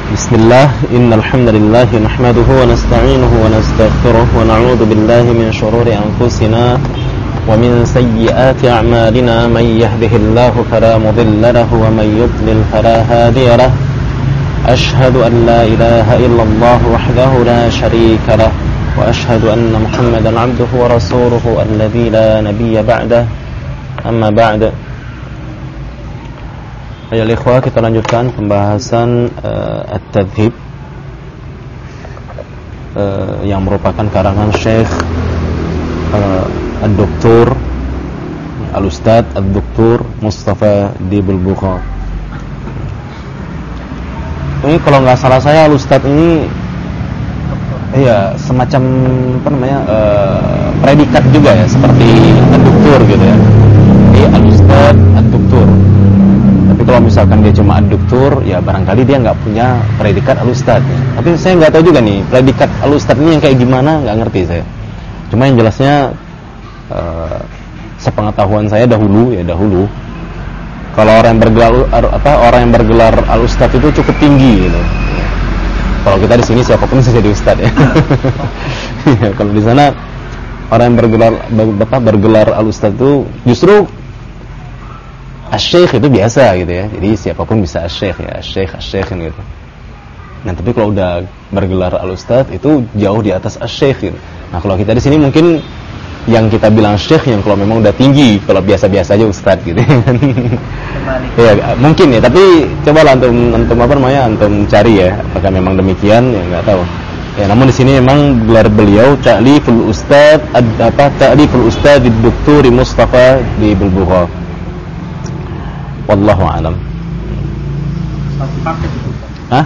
Bismillah, innal hamdalillah nahmaduhu wa nasta'inuhu wa nastaghfiruh wa na'udzu billahi min shururi anfusina wa min sayyiati a'malina man yahdihillahu fala mudilla lahu wa man yudlil fala hadiya lahu. Ashhadu an la ilaha illallah wahdahu la sharika lahu wa ashhadu anna Muhammadan 'abduhu wa rasuluhu alladzi la nabiyya ba'dahu. Amma ba'd. Ayol ikhwah, kita lanjutkan pembahasan At-Tadhib yang merupakan karangan Syekh Ad-Doktor Al-Ustadz Ad-Doktor Mustafa Dibul Bukha. Ini kalau nggak salah saya Al-Ustadz ini semacam predikat juga ya, seperti Ad-Doktor gitu ya. Ini Al-Ustadz Ad-Doktor. Tapi kalau misalkan dia cuma ad-doktor, ya barangkali dia nggak punya predikat al-ustadz ya. Tapi saya nggak tahu juga nih predikat al-ustadz ini yang kayak gimana, nggak ngerti saya. Cuma yang jelasnya sepengetahuan saya dahulu, kalau orang yang bergelar al-ustadz itu cukup tinggi gitu. Kalau kita di sini siapapun bisa jadi ustadz ya. Kalau di sana orang yang bergelar al-ustadz itu justru Asy-Syaikh itu biasa gitu ya. Jadi siapapun bisa Asy-Syaikh ya, Asy-Syaikh gitu. Nah, tapi kalau udah bergelar al-ustadz itu jauh di atas Asy-Syaikh gitu. Nah, kalau kita di sini mungkin yang kita bilang Syekh yang kalau memang udah tinggi, kalau biasa-biasa aja ustadz gitu. Ya, mungkin ya, tapi cobalah antum cari ya, apakah memang demikian ya, enggak tahu. Ya, namun di sini memang gelar beliau Ta'liful Ustadz Ta'liful Ustadz Dr. Mustafa Dibul Bukha. Wallahu a'lam. Satu paket itu. Hah?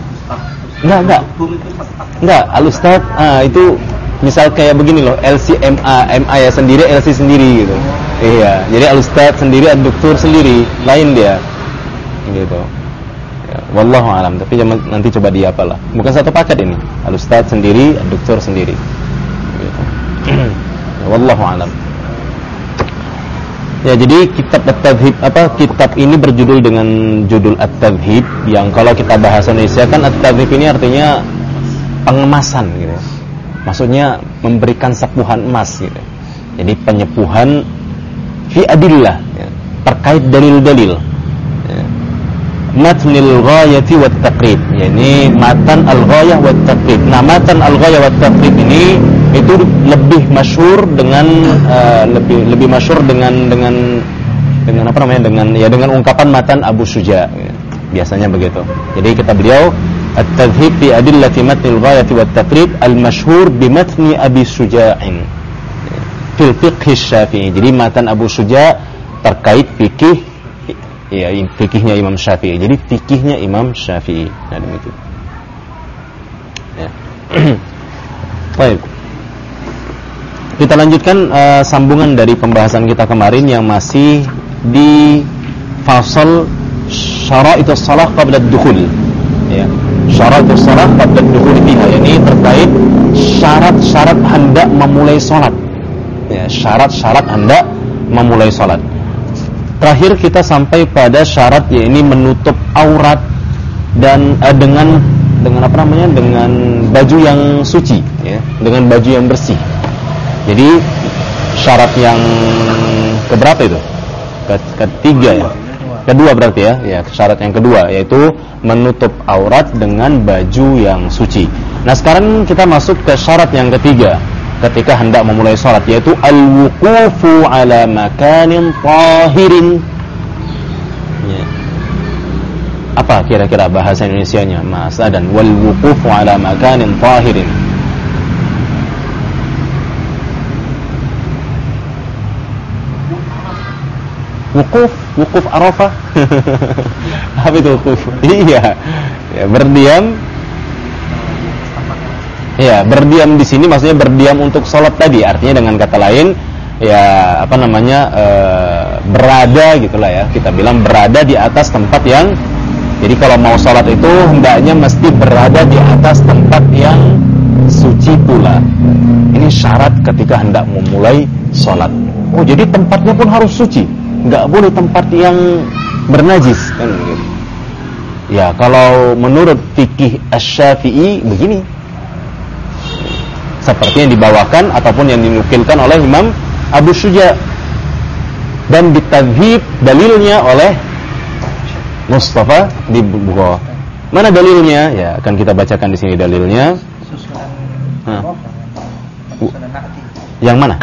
Enggak, al-ustadz itu misal kayak begini loh, LCMA, MA ya sendiri, LC sendiri gitu. Iya, jadi al-ustadz sendiri, ad-doktor sendiri, lain dia. Gitu. Ya, wallahu a'lam, tapi nanti coba diapalah. Bukan satu paket ini. Al-ustadz sendiri, ad-doktor sendiri. Gitu. Wallahu a'lam. Ya, jadi kitab At-Tadhib kitab ini berjudul dengan judul At-Tadhib, yang kalau kita bahasa Indonesia kan At-Tadhib ini artinya pengemasan gitu. Maksudnya memberikan sepuhan emas gitu. Jadi penyepuhan fi adillah ya, terkait dalil-dalil. Ya. Matnil ghayati wat taqrib, yakni matan al-ghayah wat taqrib. Nah, matan al-ghayah wat taqrib ini itu lebih masyhur dengan lebih masyhur dengan ungkapan matan Abu Syuja ya. Biasanya begitu. Jadi kata beliau At-Tadhib fi adillati matnil ghayati wat taqrib al-masyhur bi matni Abi Syuja'in fil fiqh Syafi'i. Jadi matan Abu Syuja terkait fikih ya, fikihnya Imam Syafi'i. Jadi fikihnya Imam Syafi'i. Nah, demikian. Ya. Baik. Kita lanjutkan sambungan dari pembahasan kita kemarin yang masih di fasal syara'itus shalah qabla ad-dukhul. Ya. Syara'itus shalah qabla ad-dukhul fiha, yakni terkait syarat-syarat hendak memulai salat. Ya, syarat-syarat hendak memulai salat. Terakhir kita sampai pada syarat yakni menutup aurat dan dengan baju yang suci ya, dengan baju yang bersih. Jadi syarat yang keberapa itu? Ketiga ya. Kedua berarti ya. Ya, syarat yang kedua yaitu menutup aurat dengan baju yang suci. Nah, sekarang kita masuk ke syarat yang ketiga ketika hendak memulai salat, yaitu al-wuqufu ala makanin tahirin. Ya. Apa kira-kira bahasa Indonesianya, Mas Adan? Wal wuqufu ala makanin tahirin. Wukuf Arafah. Apa itu wukuf? Iya. Ya, berdiam. Ya, berdiam di sini maksudnya berdiam untuk sholat tadi. Artinya dengan kata lain, ya berada gitulah ya. Kita bilang berada di atas tempat yang. Jadi kalau mau sholat itu hendaknya mesti berada di atas tempat yang suci pula. Ini syarat ketika hendak memulai sholat. Oh, jadi tempatnya pun harus suci. Nggak boleh tempat yang bernajis kan gitu. Ya, kalau menurut fikih Asy-Syafi'i begini. Seperti yang dibawakan ataupun yang dinukilkan oleh Imam Abu Syuja, dan ditadhib dalilnya oleh Mustafa di Bukhari. Mana dalilnya? Ya, akan kita bacakan di sini dalilnya. Yang mana?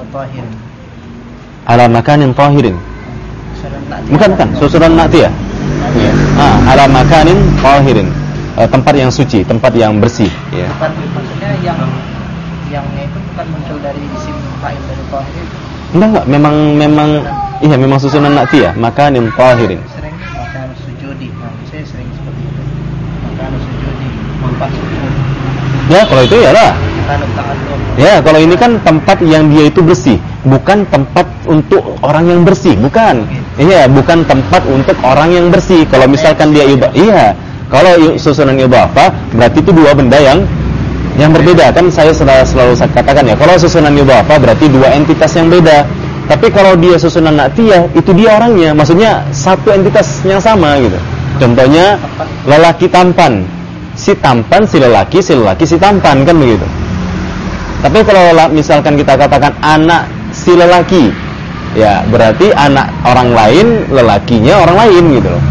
Ala makanin tahirin. Bukan, susunan na'ti ya? Ya. Ala makanin tahirin. Tempat yang suci, tempat yang bersih, ya. Maksudnya yangnya itu bukan muncul dari isim fa'il dari tahirin. Enggak, memang susunan na'ti ya, makanin tahirin. Sering makan sujudi. Nah, saya sering seperti itu. Makan sujudi, tempat sujud. Ya, kalau itu ya lah. Ya, kalau ini kan tempat yang dia itu bersih, bukan tempat untuk orang yang bersih, bukan. Iya, bukan tempat untuk orang yang bersih. Kalau misalkan dia iya, kalau susunan idhafah berarti itu dua benda yang berbeda. Kan saya selalu katakan ya, kalau susunan idhafah berarti dua entitas yang beda. Tapi kalau dia susunan na'tiyah, itu dia orangnya, maksudnya satu entitas yang sama gitu. Contohnya lelaki tampan. Si tampan si lelaki si tampan, kan begitu. Tapi kalau misalkan kita katakan anak si lelaki, ya berarti anak orang lain, lelakinya orang lain gitu loh.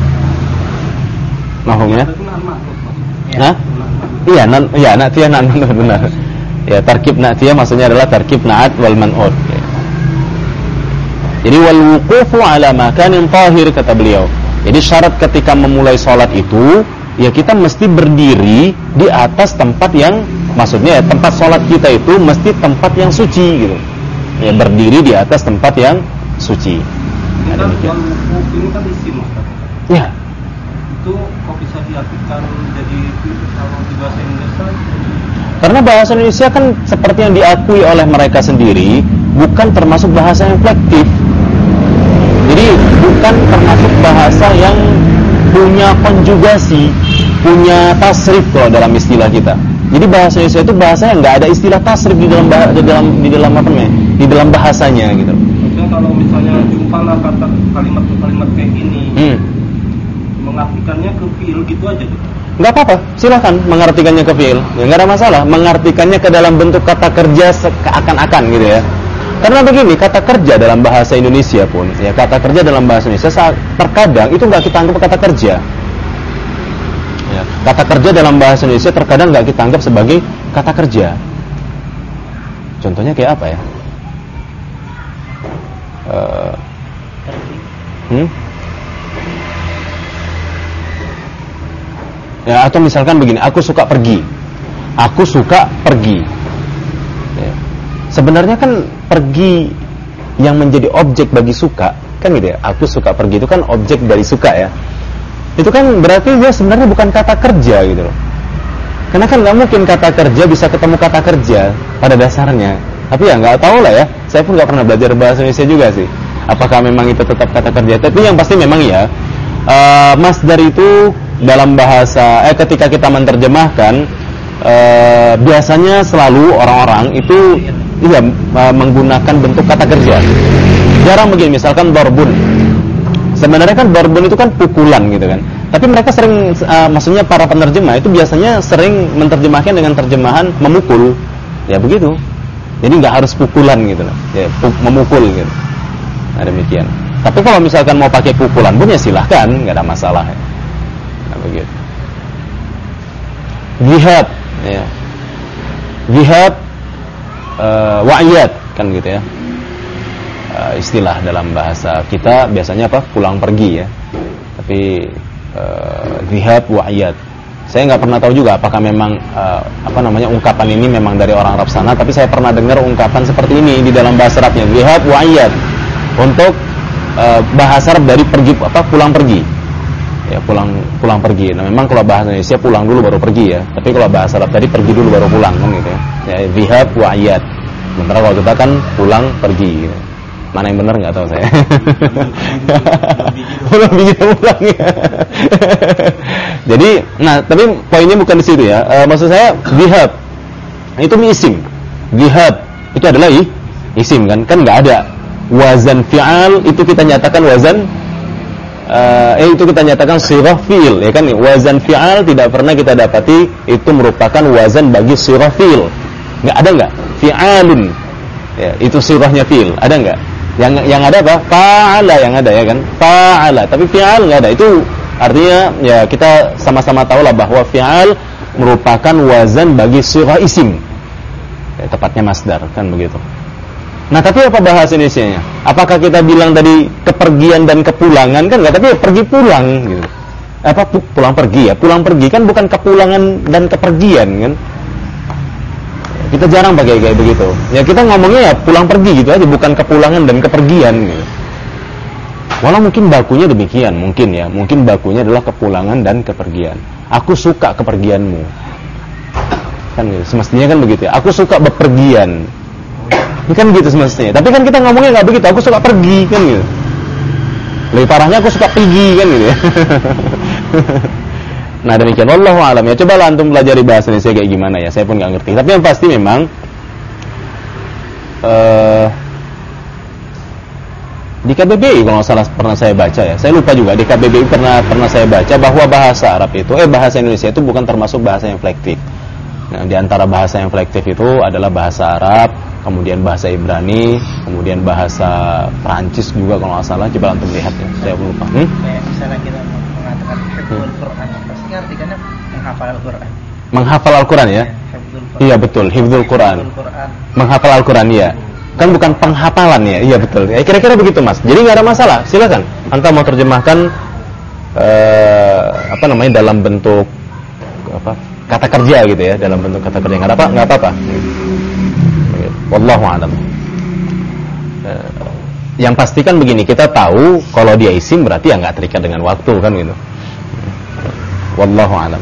Mahumnya? Hah? Iya, na'tiyah benar. Ya, tarkib na'tiyah maksudnya adalah tarkib na'at wal man'ud. Ya. Jadi wal wuqufu ala makanin tahir, kata beliau. Jadi syarat ketika memulai sholat itu, ya kita mesti berdiri di atas tempat yang, maksudnya ya, tempat sholat kita itu mesti tempat yang suci gitu. Ya, berdiri di atas tempat yang suci. Ini kan isim, Ustaz. Ya. Itu kok bisa diartikan jadi kalau di bahasa Indonesia? Karena bahasa Indonesia kan seperti yang diakui oleh mereka sendiri, bukan termasuk bahasa yang flektif. Jadi bukan termasuk bahasa yang punya konjugasi, punya tasrif kalau dalam istilah kita. Jadi bahasa Indonesia itu bahasa yang nggak ada istilah tasrif di dalam apa namanya, di dalam bahasanya gitu. Maksudnya kalau misalnya jumpalah kata kalimat kayak gini, mengartikannya ke fiil gitu aja gitu. Nggak apa-apa, silakan mengartikannya ke fiil, ya nggak ada masalah. Mengartikannya ke dalam bentuk kata kerja seakan-akan gitu ya. Karena begini, kata kerja dalam bahasa Indonesia pun, ya kata kerja dalam bahasa Indonesia terkadang itu nggak kita anggap kata kerja. Ya, kata kerja dalam bahasa Indonesia terkadang nggak kita anggap sebagai kata kerja. Contohnya kayak apa ya? Ya, atau misalkan begini, aku suka pergi. Aku suka pergi. Ya. Sebenarnya kan pergi yang menjadi objek bagi suka, kan gitu ya. Aku suka pergi itu kan objek dari suka ya. Itu kan berarti dia sebenarnya bukan kata kerja gitu loh. Karena kan nggak mungkin kata kerja bisa ketemu kata kerja pada dasarnya. Tapi ya nggak tahu lah ya. Saya pun nggak pernah belajar bahasa Indonesia juga sih. Apakah memang itu tetap kata kerja? Tapi yang pasti memang ya. Masdar itu dalam bahasa ketika kita menerjemahkan biasanya selalu orang-orang itu menggunakan bentuk kata kerja. Jarang begini, misalkan darbun. Sebenarnya kan darbun itu kan pukulan gitu kan. Tapi mereka sering maksudnya para penerjemah itu biasanya sering menerjemahkan dengan terjemahan memukul. Ya begitu. Jadi nggak harus pukulan gitu loh. Ya, memukul gitu. Nah, demikian. Tapi kalau misalkan mau pakai pukulan pun ya silahkan, nggak ada masalah. Nah, begitu. Jihad, ya. Jihad, wa'iyat, kan gitu ya. Istilah dalam bahasa kita biasanya apa? Pulang pergi ya. Tapi jihad, wa'iyat. Saya nggak pernah tahu juga apakah memang ungkapan ini memang dari orang Arab sana. Tapi saya pernah dengar ungkapan seperti ini di dalam bahasa Arabnya, jihad, wa'iyat, untuk bahasa Arab dari pergi pulang pergi. Ya, pulang pergi. Nah, memang kalau bahasa Indonesia pulang dulu baru pergi ya. Tapi kalau bahasa Arab tadi pergi dulu baru pulang kan gitu ya. Ya, zihab wa ayat. Sementara kalau kita kan pulang pergi gitu. Mana yang benar enggak tahu saya. Pulang pulang ya. Jadi, nah, tapi poinnya bukan di situ ya. Maksud saya zihab itu isim. Zihab itu adalah isim kan enggak ada wazan fi'al, itu kita nyatakan wazan itu kita nyatakan sirah fi'il, ya kan? Wazan fi'al tidak pernah kita dapati itu merupakan wazan bagi sirah fi'il. Enggak ada enggak? Fi'alun. Ya, itu sirahnya fi'il. Ada enggak? Yang ada apa? Fa'ala yang ada, ya kan? Fa'ala. Tapi fi'al enggak ada. Itu artinya ya kita sama-sama tahu lah bahwa fi'al merupakan wazan bagi sirah isim. Ya, tepatnya masdar, kan begitu. Nah, tapi apa bahasa Indonesianya? Apakah kita bilang tadi kepergian dan kepulangan? Kan enggak, tapi pergi pulang gitu. Apa pulang pergi ya? Pulang pergi kan bukan kepulangan dan kepergian kan? Kita jarang pakai kayak begitu. Ya kita ngomongnya ya pulang pergi gitu aja, bukan kepulangan dan kepergian gitu. Walau mungkin bakunya demikian, mungkin ya. Mungkin bakunya adalah kepulangan dan kepergian. Aku suka kepergianmu. Kan gitu. Semestinya kan begitu ya. Aku suka bepergian. Ini kan gitu semestinya. Tapi kan kita ngomongnya nggak begitu. Aku suka pergi kan gitu. Lebih parahnya aku suka pergi kan gitu ya. Nah demikian. Wallahu a'lam ya. Coba antum pelajari bahasa Indonesia kayak gimana ya. Saya pun nggak ngerti. Tapi yang pasti memang di KBBI kalau nggak salah pernah saya baca ya. Saya lupa juga. Di KBBI pernah saya baca bahwa bahasa Arab itu bahasa Indonesia itu bukan termasuk bahasa yang flektif. Nah, di antara bahasa yang flektif itu adalah bahasa Arab, kemudian bahasa Ibrani, kemudian bahasa Prancis juga kalau nggak salah. Coba antum lihat ya, saya lupa. Kayak misalnya kita mengatakan hifdzul Quran, pasti artinya menghafal Al-Quran. Menghafal Al-Quran ya? Iya betul, hifdzul Quran. Menghafal Al-Quran ya. Kan bukan penghafalan ya? Iya betul. Ya, kira-kira begitu Mas. Jadi nggak ada masalah. Silakan. Anta mau terjemahkan dalam bentuk kata kerja gitu ya, dalam bentuk kata kerja nggak apa-apa. Wallahu a'lam. Yang pasti kan begini, kita tahu kalau dia isim berarti ya nggak terikat dengan waktu kan gitu. Wallahu a'lam.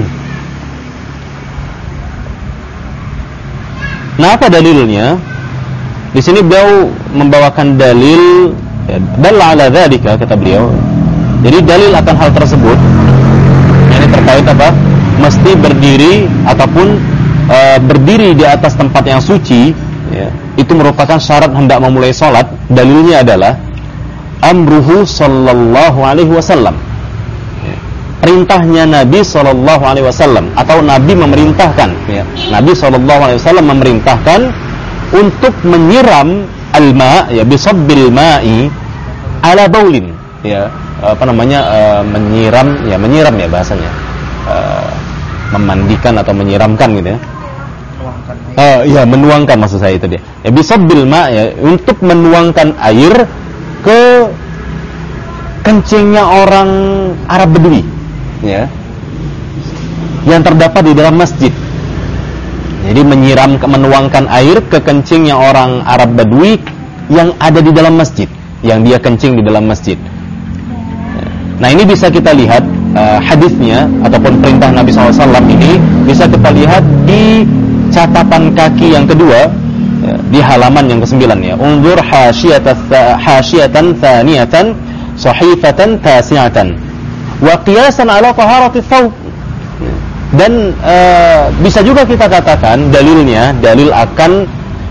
Nah, apa dalilnya? Di sini beliau membawakan dalil dalla ala dzalika kata beliau. Jadi dalil akan hal tersebut ini terkait apa? Mesti berdiri ataupun berdiri di atas tempat yang suci ya, itu merupakan syarat hendak memulai sholat. Dalilnya adalah amruhu sallallahu alaihi wasallam, perintahnya Nabi sallallahu alaihi wasallam, atau Nabi memerintahkan ya. Nabi sallallahu alaihi wasallam memerintahkan untuk menyiram al-ma' ya, bisabbil ma'i ala baulin ya, menyiram ya bahasanya, memandikan atau menyiramkan gitu ya. Iya, menuangkan maksud saya itu dia. Ya bisabbil ma' ya, untuk menuangkan air ke kencingnya orang Arab Bedui ya, yang terdapat di dalam masjid. Jadi menuangkan air ke kencingnya orang Arab Bedui yang ada di dalam masjid, yang dia kencing di dalam masjid. Nah, ini bisa kita lihat hadisnya ataupun perintah Nabi SAW ini bisa kita lihat di catatan kaki yang kedua ya, di halaman yang ke-9 ya. Unzur hasyiyatan thaniyatan sahifatan tasi'atan wa qiyasan ala taharati thawb. Dan bisa juga kita katakan dalilnya dalil akan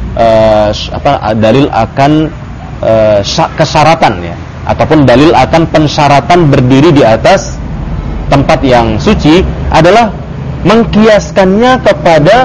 kesyaratan ya, ataupun dalil akan pensyaratan berdiri di atas tempat yang suci adalah mengkiaskannya kepada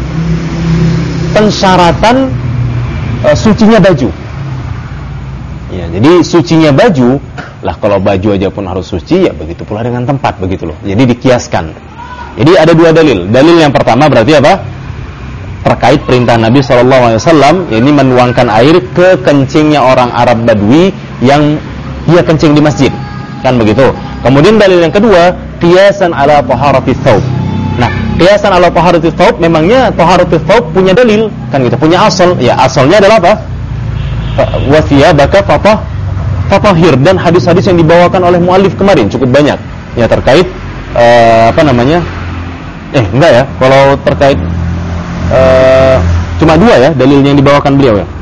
pensyaratan sucinya baju. Ya, jadi sucinya baju lah, kalau baju aja pun harus suci ya, begitu pula dengan tempat, begitu loh. Jadi dikiaskan. Jadi ada dua dalil. Dalil yang pertama berarti apa? Terkait perintah Nabi SAW, ini menuangkan air ke kencingnya orang Arab Badui yang dia kencing di masjid, kan begitu. Kemudian dalil yang kedua, qiyasan ala taharatis thawb. Nah, qiyasan ala taharatis thawb, memangnya taharatis thawb punya dalil, kan gitu, punya asal. Ya, asalnya adalah apa? Wa thiyabaka fatahhir, dan hadis-hadis yang dibawakan oleh muallif kemarin cukup banyak ya terkait enggak ya, kalau terkait cuma dua ya dalilnya yang dibawakan beliau ya.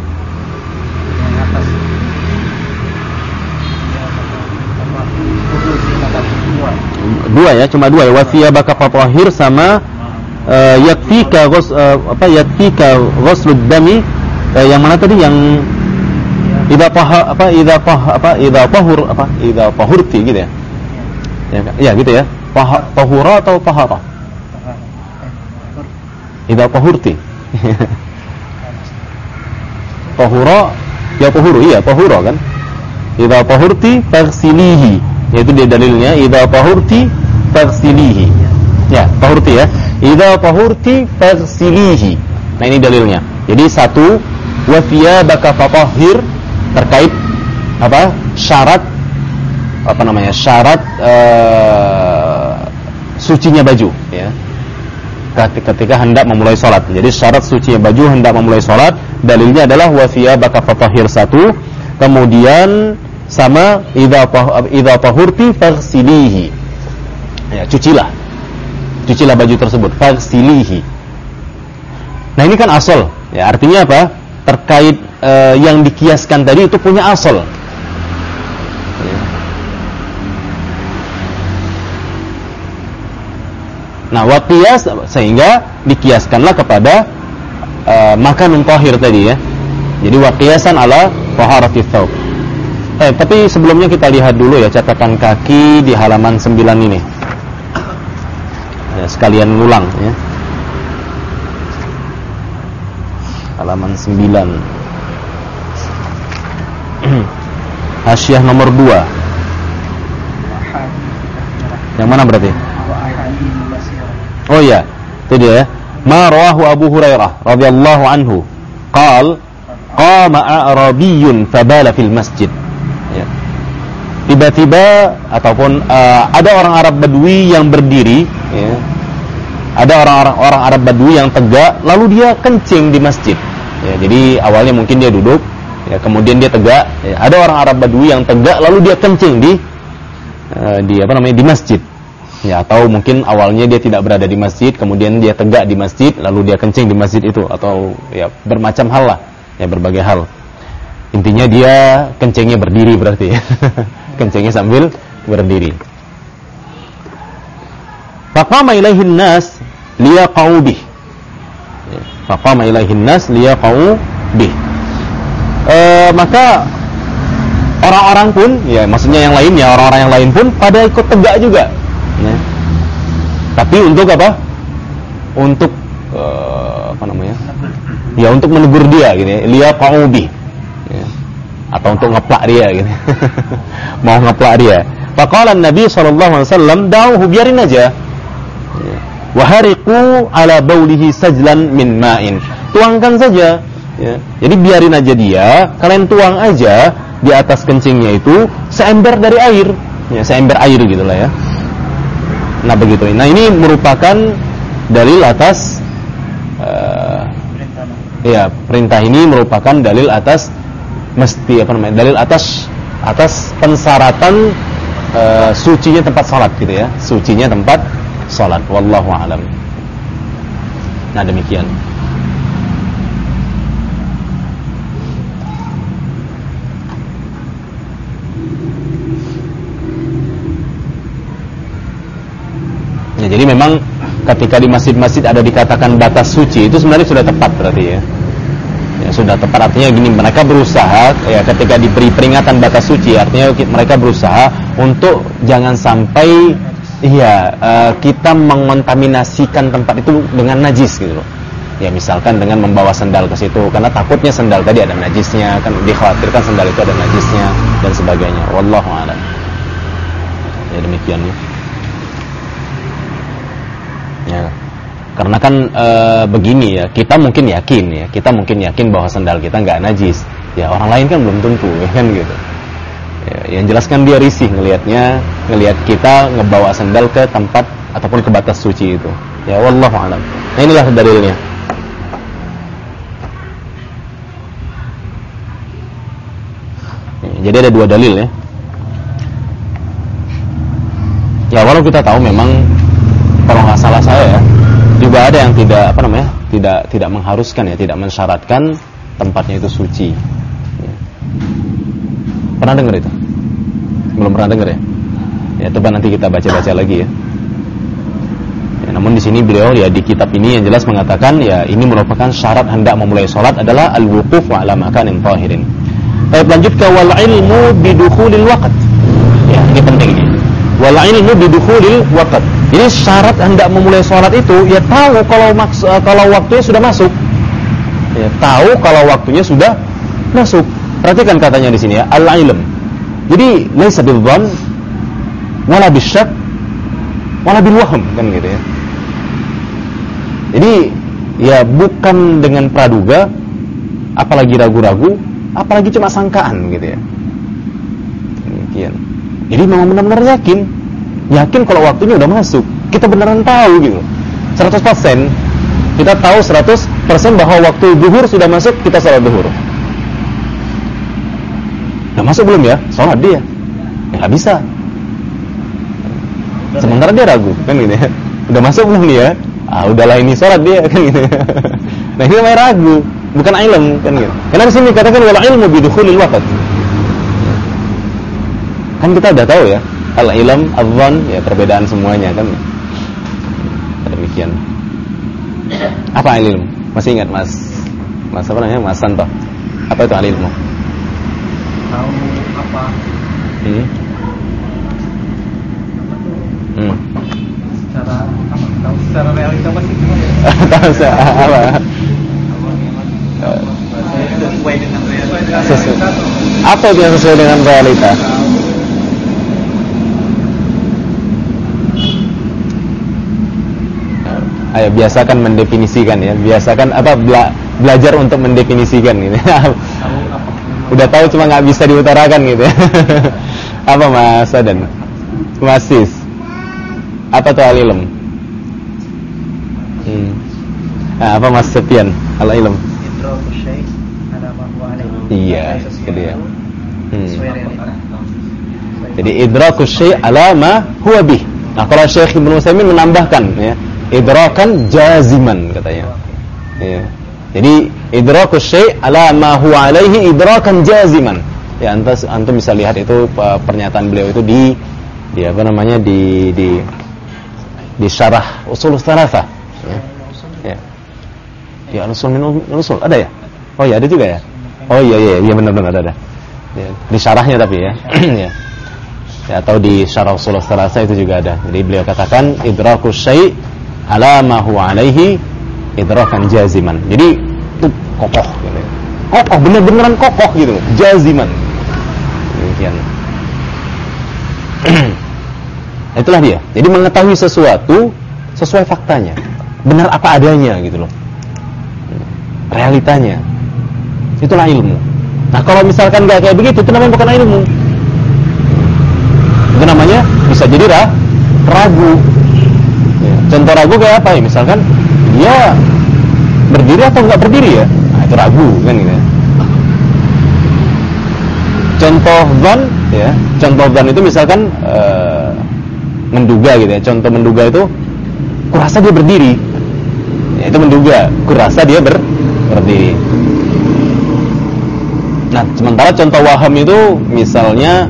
Dua ya, cuma dua ya, wasiyabaka fatahhir sama yakfika ghuslud dami, yang mana tadi, idza tahurti gitu ya. Ya gitu ya. Tahura atau tahara? Idza tahurti. Tahura ya tahuru, iya tahura kan. Idza tahurti faghsilihi. Yaitu dia dalilnya idza tahurti faghsilihi. Ya, tahurti ya. Idza tahurti faghsilihi. Nah, ini dalilnya. Jadi satu, wa thiyabaka fatahhir, terkait apa? Syarat sucinya baju ya. Ketika hendak memulai salat. Jadi syarat sucinya baju hendak memulai salat, dalilnya adalah wa thiyabaka fatahhir satu, kemudian sama idza tahurti faghsilihi. Ya, cucilah baju tersebut, faghsilihi. Nah, ini kan asal. Ya, artinya apa? Terkait yang dikiaskan tadi itu punya asal. Ya. Nah, wa qiyas, sehingga dikiaskanlah kepada makanan tahir tadi ya. Jadi wa qiyasan ala taharatis thawb. Tapi sebelumnya kita lihat dulu ya catatan kaki di halaman 9 ini. Ya, sekalian ngulang ya. Halaman 9. Hasyiah nomor 2. Yang mana berarti? Oh iya, itu dia ya. Ma rawahu Abu Hurairah radhiyallahu anhu qala qama a'rabiyyun fabala fil masjid. Ya. Tiba-tiba ataupun ada orang Arab Badui yang berdiri ya. Ada orang Arab Badui yang tegak lalu dia kencing di masjid. Ya, jadi awalnya mungkin dia duduk ya, kemudian dia tegak ya. Ada orang Arab Badui yang tegak lalu dia kencing di masjid. Ya, atau mungkin awalnya dia tidak berada di masjid, kemudian dia tegak di masjid, lalu dia kencing di masjid itu, atau ya bermacam hal lah, ya berbagai hal. Intinya dia kencingnya berdiri berarti, kencingnya sambil berdiri. Faqama ilaihin nas liyaqau bih. Faqama ilaihin nas liyaqau bih. Maka orang-orang pun, ya maksudnya yang lainnya, orang-orang yang lain pun pada ikut tegak juga. Ya. Tapi untuk apa? Untuk ya untuk menegur dia gitu ya. Liyaqau bih. Ya. Atau untuk ngeplak dia gitu. Mau ngeplak dia. Faqala Nabi sallallahu alaihi wasallam, "Da'uhu, biarin aja." Ya. Wa hariqu ala baulihi sajlan min ma'in. Tuangkan saja. Ya. Jadi biarin aja dia, kalian tuang aja di atas kencingnya itu seember dari air. Ya, seember air gitulah ya. Nah begitu. Nah ini merupakan dalil atas perintah ini merupakan dalil atas dalil atas pensyaratan sucinya tempat salat gitu ya. Sucinya tempat salat. Wallahu a'lam. Nah demikian. Ya, jadi memang ketika di masjid-masjid ada dikatakan batas suci itu sebenarnya sudah tepat berarti ya. Ya sudah tepat, artinya gini, mereka berusaha ya ketika diberi peringatan batas suci, artinya mereka berusaha untuk jangan sampai kita mengontaminasikan tempat itu dengan najis gitu loh. Ya misalkan dengan membawa sendal ke situ karena takutnya sendal tadi ada najisnya, kan dikhawatirkan sendal itu ada najisnya dan sebagainya. Wallahu a'lam. Ya demikian ya. Ya, karena kan begini ya, kita mungkin yakin bahwa sendal kita nggak najis. Ya orang lain kan belum tentu, ya kan gitu. Ya, yang jelaskan dia risih ngelihat kita ngebawa sendal ke tempat ataupun ke batas suci itu. Ya wallahu a'lam. Nah inilah dalilnya. Jadi ada dua dalil ya. Ya walau kita tahu memang kalau nggak salah saya ya, juga ada yang tidak mengharuskan ya, tidak mensyaratkan tempatnya itu suci. Ya. Pernah dengar itu? Belum pernah dengar ya? Ya coba nanti kita baca-baca lagi ya. Ya namun di sini beliau ya di kitab ini yang jelas mengatakan ya ini merupakan syarat hendak memulai sholat adalah al-wuquf ala makanin tahirin. Lanjut ke wal ilmu bidukhulil waqt. Ya, ini penting ini. Wal ilmu bidukhulil waqt. Jadi syarat hendak memulai sholat itu ya tahu kalau waktunya sudah masuk. Ya, tahu kalau waktunya sudah masuk. Perhatikan katanya di sini ya, al-ilm. Jadi laisa bil-dhann wala bisyak wala bil wahm, kan gitu ya. Jadi ya bukan dengan praduga, apalagi ragu-ragu, apalagi cuma sangkaan gitu ya. Demikian. Jadi memang benar-benar yakin kalau waktunya udah masuk. Kita beneran tahu gitu. 100%. Kita tahu 100% bahwa waktu zuhur sudah masuk, kita salat zuhur. Udah masuk belum ya? Salat dia. Ya enggak bisa. Sementara dia ragu, kan gitu ya. Udah masuk belum dia? Udahlah ini salat dia, kan gitu. Nah, ini namanya ragu, bukan ilm, kan gitu. Karena di sini katakan wal ilmu bidukhulil waqt. Kan kita udah tahu ya, al-ilm, adh-dhann, ya perbedaan semuanya kan. Demikian. Apa ilmu? Masih ingat Mas apa namanya? Mas Santo. Apa itu ilmu? Tahu apa? Secara realita pasti gimana? Tahu apa? Sesuai dengan realita. Apa itu yang sesuai dengan realita? Ayo biasakan mendefinisikan ya. Biasakan apa belajar untuk mendefinisikan gitu. Udah tahu cuma nggak bisa diutarakan gitu. Apa Mas Adan? Mas Sis? Apa tuh al-ilm? Apa Mas Sepian? Al-ilm? Idraku syai' ala ma huwa alaihi. Iya, gitu ya. Jadi idraku syai' ala ma huwa bih. Nah, kalau Syekh Ibnu Utsaimin menambahkan ya, idrakan jaziman katanya. Ya. Jadi idraku syai' ala ma huwa alaihi idrakan jaziman. Ya, antum bisa lihat itu pernyataan beliau itu di apa namanya di syarah usul tsalatsah. Ya. Ya, usul min usul ada ya? Oh ya, ada juga ya. Oh iya benar ada. Ya, di syarahnya tapi ya. Ya. Ya, atau di syarah usul tsalatsah itu juga ada. Jadi beliau katakan idraku syai' ala ma huwa alaihi idrakan jaziman. Jadi itu kokoh gitu. Kokoh, benar-benaran kokoh gitu, jaziman. Demikian. Itulah dia. Jadi mengetahui sesuatu sesuai faktanya, benar apa adanya gitu loh. Realitanya. Itulah ilmu. Nah, kalau misalkan enggak kayak begitu, itu namanya bukan ilmu. Itu namanya bisa jadi ragu. Ya. Contoh ragu kayak apa ya? Misalkan dia berdiri atau enggak berdiri ya? Nah, itu ragu kan gitu ya. Contoh dzan ya. Contoh dzan itu misalkan menduga gitu ya. Contoh menduga itu kurasa dia berdiri. Ya, itu menduga, kurasa dia berdiri. Nah, sementara contoh waham itu misalnya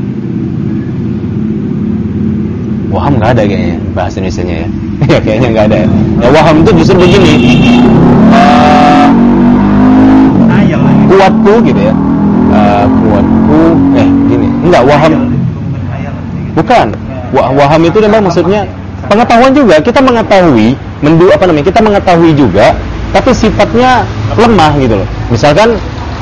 waham nggak ada kayaknya bahasa Indonesianya ya. Ya kayaknya nggak ada ya. Ya waham itu justru begini. Kuatku gitu ya. Kuatku gini. Enggak waham. Bukan. Waham itu memang maksudnya pengetahuan juga. Kita mengetahui, kita mengetahui juga, tapi sifatnya lemah gitu loh. Misalkan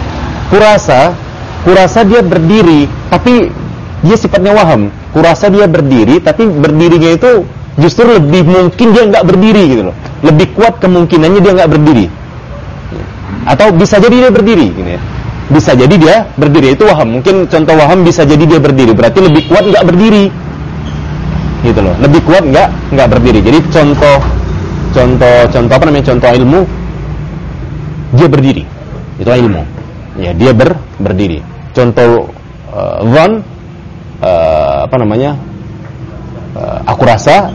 kurasa dia berdiri, tapi dia sifatnya waham. Kurasa dia berdiri, tapi berdirinya itu justru lebih mungkin dia nggak berdiri gitu loh. Lebih kuat kemungkinannya dia nggak berdiri. Atau bisa jadi dia berdiri, gitu ya. Bisa jadi dia berdiri, itu waham. Mungkin contoh waham bisa jadi dia berdiri, berarti lebih kuat nggak berdiri, gitu loh. Lebih kuat nggak berdiri. Jadi contoh apa namanya? Contoh ilmu, dia berdiri, itu ilmu. Ya, dia berdiri. Contoh dzan, apa namanya? Aku rasa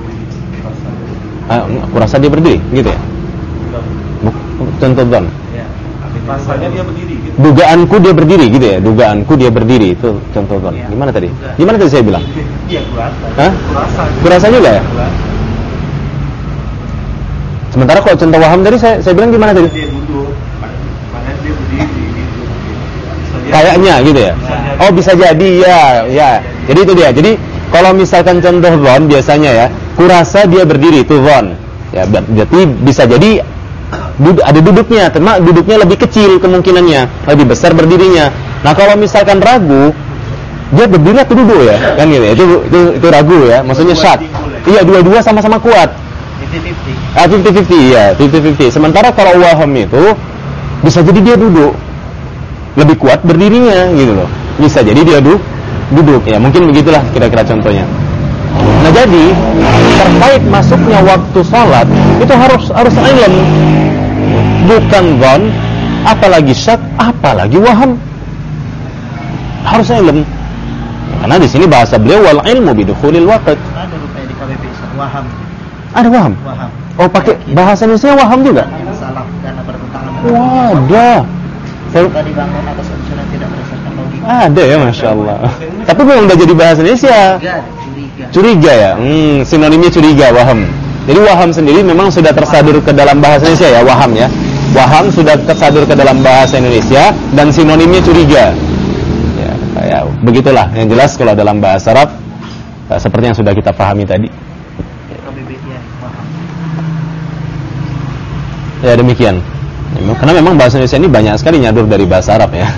dia berdiri, gitu ya. Contoh dzan. Rasanya dia berdiri gitu. Dugaanku dia berdiri gitu ya. Dugaanku dia berdiri, itu contoh dzan. Gimana tadi saya bilang? Iya, kurasa. Hah? Kurasa juga ya? Sementara kalau contoh waham tadi saya bilang gimana tadi? Dia duduk, mana dia berdiri gitu. kayaknya gitu ya. Oh bisa jadi ya. Jadi itu dia. Jadi kalau misalkan contoh dhon biasanya ya, kurasa dia berdiri itu dhon. Ya berarti bisa jadi ada duduknya, cuma duduknya lebih kecil kemungkinannya, lebih besar berdirinya. Nah kalau misalkan ragu, dia berdiri atau duduk ya, kan gitu. Itu ragu ya, maksudnya syak. Iya, dua-dua sama-sama kuat. 50-50 ya, 50-50. Sementara kalau waham itu bisa jadi dia duduk lebih kuat berdirinya gitu loh. Bisa jadi dia duduk ya, mungkin begitulah kira-kira contohnya. Nah jadi terkait masuknya waktu salat itu harus ilm, bukan dhon, apalagi syak, apalagi waham. Harus ilm. Karena di sini bahasa beliau wal ilmu bidukhulil waqt. Ada rupanya di KBP waham. Ada waham? Waham. Oh, pakai bahasa Indonesia waham juga? Salah karena bertentangan. Wadah. Tadi bangun atas unsur tidak berdasarkan logika. Ada ya, Masya Allah. Tapi belum udah jadi bahasa Indonesia. Curiga ya? Sinonimnya curiga, waham. Jadi waham sendiri memang sudah tersadur ke dalam bahasa Indonesia ya, waham ya. Waham sudah tersadur ke dalam bahasa Indonesia dan sinonimnya curiga. Ya, begitulah. Yang jelas kalau dalam bahasa Arab seperti yang sudah kita pahami tadi. Ya demikian. Karena memang bahasa Indonesia ini banyak sekali nyadur dari bahasa Arab ya.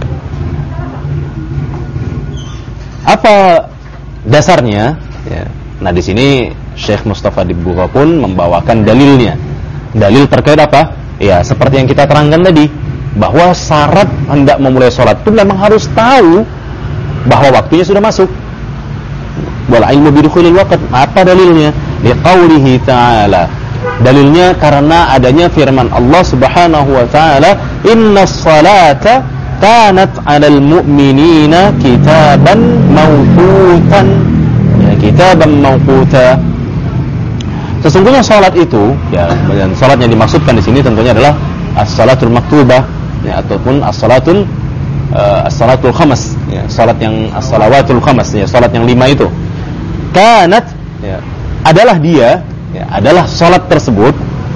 Apa dasarnya? Ya. Nah di sini Syekh Mustafa Dibbuqa pun membawakan dalilnya. Dalil terkait apa? Ya seperti yang kita terangkan tadi, bahwa syarat hendak memulai sholat itu memang harus tahu bahwa waktunya sudah masuk. Wal ilmu bidukhulil waqt. Apa dalilnya? Liqaulihi ta'ala. Dalilnya karena adanya firman Allah Subhanahu wa taala, "Innas salata kanat 'alal mu'minina kitaban mawqutan." Ya, kitaban mawquta. Sesungguhnya salat itu, ya, dan salat yang dimaksudkan di sini tentunya adalah as-salatul maktubah, ya, ataupun as-salatul khamas, ya, salat yang as-salawatul khamas, ya, salat yang 5 itu. Kanat, ya, adalah dia, ya, adalah salat tersebut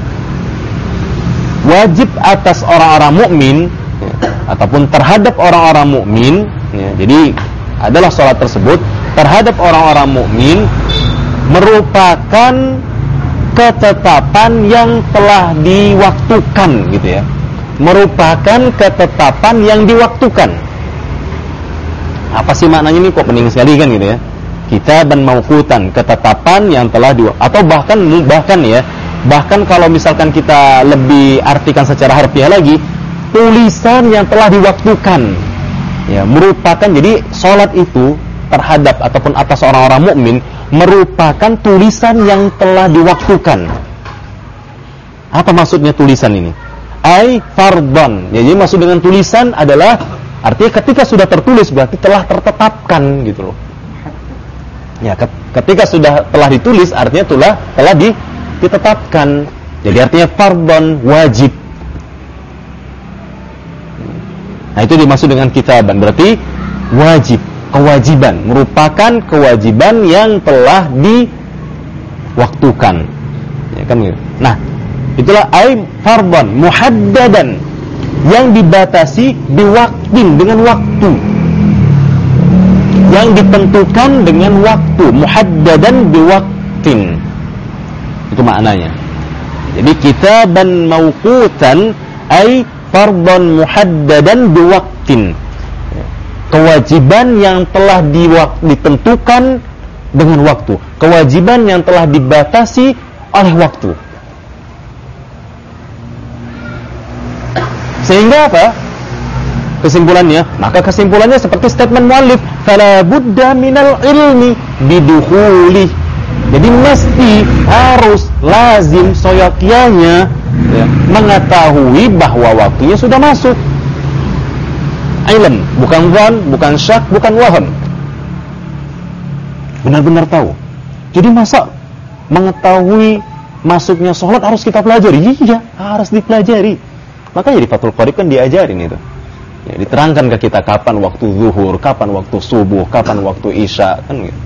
wajib atas orang-orang mukmin, ya, ataupun terhadap orang-orang mukmin, ya. Jadi adalah salat tersebut terhadap orang-orang mukmin merupakan ketetapan yang telah diwaktukan gitu ya. Merupakan ketetapan yang diwaktukan. Apa sih maknanya ini, kok penting sekali kan gitu ya. Kitaban mawqutan, ketetapan yang telah atau bahkan kalau misalkan kita lebih artikan secara harfiah lagi, tulisan yang telah diwaktukan. Ya, merupakan, jadi salat itu terhadap ataupun atas orang-orang mukmin merupakan tulisan yang telah diwaktukan. Apa maksudnya tulisan ini? Ai fardhan. Jadi maksud dengan tulisan adalah artinya ketika sudah tertulis berarti telah tertetapkan gitu loh. Ya, ketika sudah telah ditulis artinya telah ditetapkan. Jadi artinya fardhan, wajib. Nah, itu dimaksud dengan kitaban, berarti wajib, kewajiban, merupakan kewajiban yang telah diwaktukan. Ya kan gitu. Nah, itulah ai fardhan muhaddadan, yang dibatasi biwaktin, dengan waktu, yang ditentukan dengan waktu, muhaddadan biwaktin. Itu maknanya. Jadi kitaban mawqutan ai fardhan muhaddadan biwaktin, kewajiban yang telah ditentukan dengan waktu, kewajiban yang telah dibatasi oleh waktu. Sehingga apa? Kesimpulannya, maka kesimpulannya seperti statement muallif, fala budda minal ilmi bidukhuli. Jadi mesti, harus, lazim, soyakianya, ya, mengetahui bahwa waktunya sudah masuk. Ilm, bukan dhan, bukan syak, bukan waham. Benar-benar tahu. Jadi masa mengetahui masuknya sholat harus kita pelajari? Iya, harus dipelajari. Makanya di Fathul Qorib kan diajarin itu. Ya, diterangkan ke kita kapan waktu zuhur, kapan waktu subuh, kapan waktu isya, kan gitu.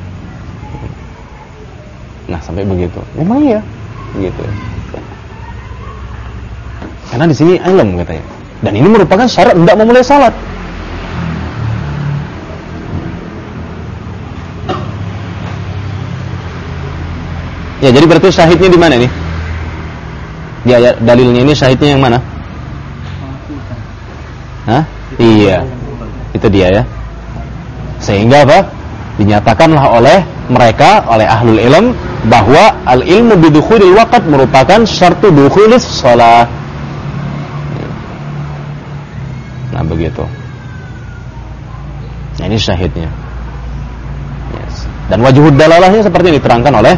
Nah, sampai begitu. Memang iya, begitu. Karena di sini ilm katanya. Dan ini merupakan syarat hendak memulai salat. Ya, jadi berarti syahidnya di mana nih? Ya, dalilnya ini syahidnya yang mana? Hah? Iya. Itu dia ya. Sehingga apa? Dinyatakanlah oleh mereka, oleh ahlul ilm, bahwa al-ilmu bidukhulil waqt merupakan syartu dukhulis shalah. Nah, begitu. Nah, ini syahidnya. Yes. Dan wajhud dalalahnya seperti diterangkan oleh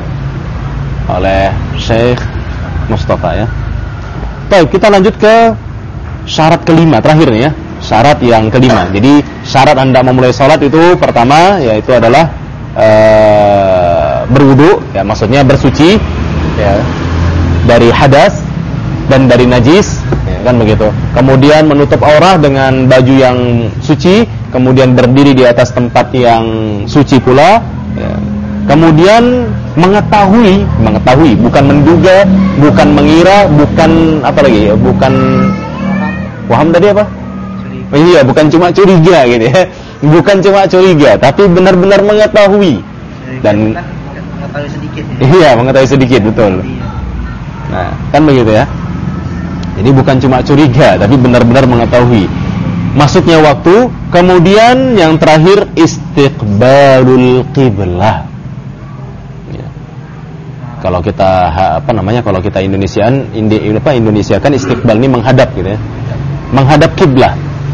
Syekh Mustafa ya. Baik, kita lanjut ke syarat kelima terakhir nih ya. Syarat yang kelima. Jadi syarat Anda memulai salat itu pertama yaitu adalah berwudu ya, maksudnya bersuci ya dari hadas dan dari najis ya, kan begitu. Kemudian menutup aurat dengan baju yang suci, kemudian berdiri di atas tempat yang suci pula ya. Kemudian mengetahui, bukan menduga, bukan mengira, bukan apa lagi ya, bukan waham tadi apa? Iya, bukan cuma curiga gitu ya. Bukan cuma curiga, tapi benar-benar mengetahui. Dan mengetahui sedikit ya. Iya, mengetahui sedikit, betul. Nah, kan begitu ya. Jadi bukan cuma curiga, tapi benar-benar mengetahui. Masuknya waktu, kemudian yang terakhir istiqbalul qiblah. Kalau kita kalau kita Indonesiakan istiqbal ini menghadap gitu ya. Menghadap kiblah.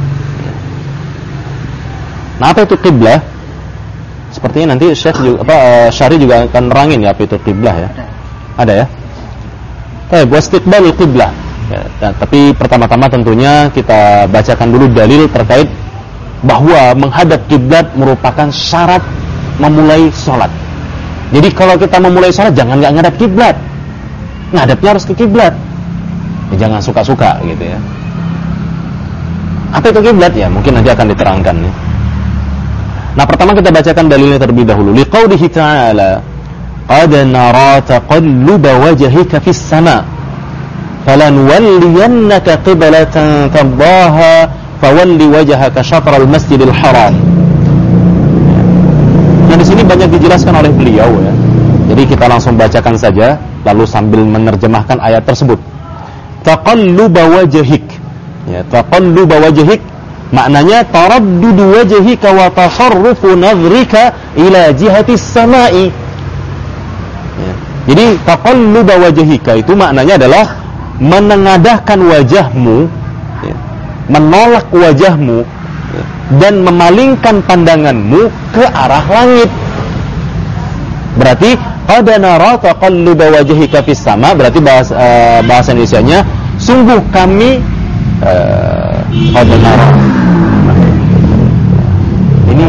Nah, apa itu kiblah? Sepertinya nanti Syekh juga Syari juga akan nerangin ya apa itu kiblah ya. Ada ya? Baik, istiqbalul qiblah. Ya, tapi pertama-tama tentunya kita bacakan dulu dalil terkait bahwa menghadap kiblat merupakan syarat memulai sholat. Jadi kalau kita memulai sholat jangan nggak ngadap kiblat, ngadapnya harus ke kiblat. Ya, jangan suka-suka gitu ya. Apa itu kiblat ya? Mungkin nanti akan diterangkan ya. Nah, pertama kita bacakan dalilnya terlebih dahulu. Liqaulihi ta'ala, "Qad nara taqalluba wajhika fis sama', falanwalliyannaka qiblatan tardaha, fawalli wajhaka syatral masjidil haram." Nah, di sini banyak dijelaskan oleh beliau ya. Jadi kita langsung bacakan saja lalu sambil menerjemahkan ayat tersebut. Taqalluba wajhik. Ya, taqalluba wajhik maknanya taraddudu wajhika wa tasarrufu nadhrika ila jihatis sama'i. Ya. Jadi taqalluba wajhika itu maknanya adalah menengadahkan wajahmu ya, menolak wajahmu ya, dan memalingkan pandanganmu ke arah langit. Berarti qad nara taqalluba wajhika fis sama, berarti bahasa Indonesianya sungguh kami qad nara. Ini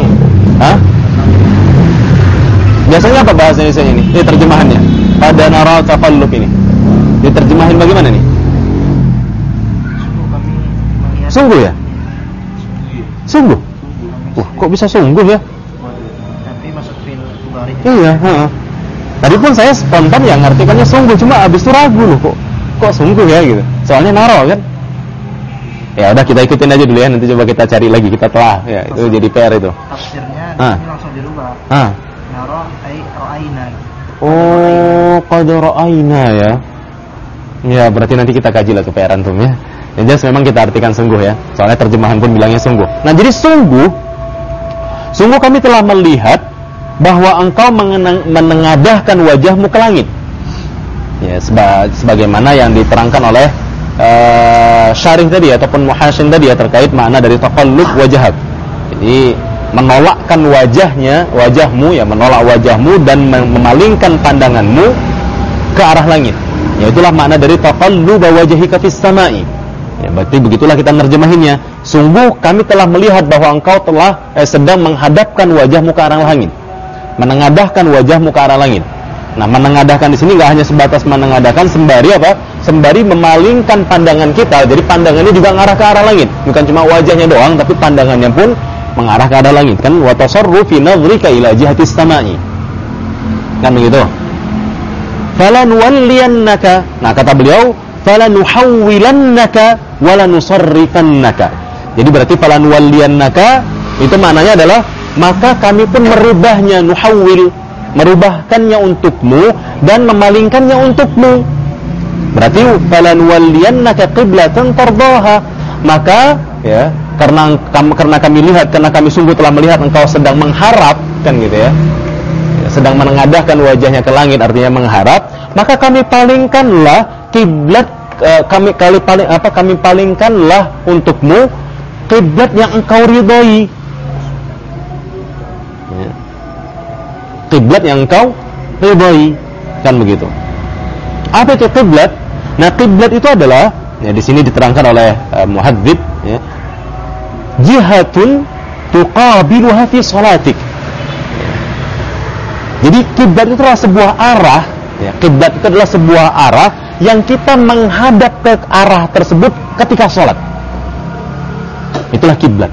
biasanya apa bahasa Indonesia ini? Ini terjemahannya. Qad nara taqallub ini. Diterjemahin bagaimana nih? Sungguh kami melihat. Sungguh ya? Sungguh? Kok bisa sungguh ya? Tapi masuk fil mudhari. Iya, Tadi pun saya spontan ya ngartikannya sungguh, cuma abis itu ragu loh kok sungguh ya gitu. Soalnya naro kan. Ya udah kita ikutin aja dulu ya, nanti coba kita cari lagi, kita telah ya, itu jadi PR itu. Tafsirnya ini langsung dirubah. Naro ai ra'aina. Oh, qad ra'aina ya. Ya, berarti nanti kita kaji lah ke PR antum ya. Yang jelas memang kita artikan sungguh ya. Soalnya terjemahan pun bilangnya sungguh. Nah, jadi sungguh kami telah melihat bahwa engkau menengadahkan wajahmu ke langit. Ya, sebagaimana yang diterangkan oleh syarih tadi ataupun muhassin tadi ya terkait makna dari taqallub wajhak. Jadi menolakkan wajahmu ya, menolak wajahmu dan memalingkan pandanganmu ke arah langit. Ya, itulah makna dari taqallub wajhika fis sama'i. Ya, berarti begitulah kita nerjemahinnya. Sungguh kami telah melihat bahwa engkau telah sedang menghadapkan wajahmu ke arah langit. Menengadahkan wajahmu ke arah langit. Nah, menengadahkan di sini enggak hanya sebatas menengadahkan sembari apa? Sembari memalingkan pandangan kita. Jadi pandangannya juga mengarah ke arah langit. Bukan cuma wajahnya doang, tapi pandangannya pun mengarah ke arah langit. Kan wa tasarrufi nadhrika ila jihatis sama'i. Kan begitu? Falanwalliyannaka. Nah, kata beliau, falanuhawwilannaka walanusarrifannaka. Jadi berarti falanwalliyannaka itu maknanya adalah maka kami pun merubahnya, nuhawwil merubahkannya untukmu dan memalingkannya untukmu. Berarti falan walliyannaka qiblatan tardaha, maka ya karena kami sungguh telah melihat engkau sedang mengharap, kan gitu ya, sedang menengadahkan wajahnya ke langit, artinya mengharap, maka kami palingkanlah kiblat, kami palingkanlah untukmu kiblat yang engkau ridhoi, ya. Kiblat yang engkau ridhoi, kan begitu. Apa itu kiblat? Nah, kiblat itu adalah, ya, di sini diterangkan oleh muhadzib, ya, jihatun tuqabiluha fi salatik. Jadi kiblat itu adalah sebuah arah, ya, kiblat itu adalah sebuah arah yang kita menghadap ke arah tersebut ketika sholat. Itulah kiblat.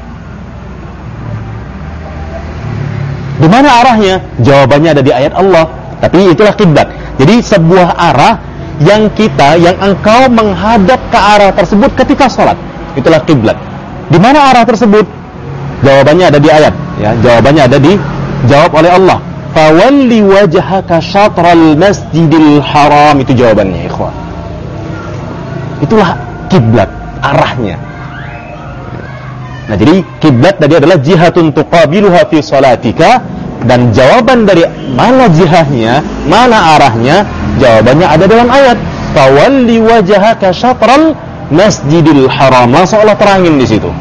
Di mana arahnya? Jawabannya ada di ayat Allah. Tapi itulah kiblat. Jadi sebuah arah yang engkau menghadap ke arah tersebut ketika sholat. Itulah kiblat. Di mana arah tersebut? Jawabannya ada di ayat. Ya, jawabannya ada dijawab oleh Allah. Fawalli wajhaka syatral masjidil haram. Itu jawabannya, ikhwan. Itulah kiblat, arahnya. Nah, jadi kiblat tadi adalah jihatun tuqabiluha fi salatika, dan jawaban dari mana jihahnya, mana arahnya, jawabannya ada dalam ayat. Fawalli wajhaka syatral masjidil haram. Langsung Allah terangin di situ.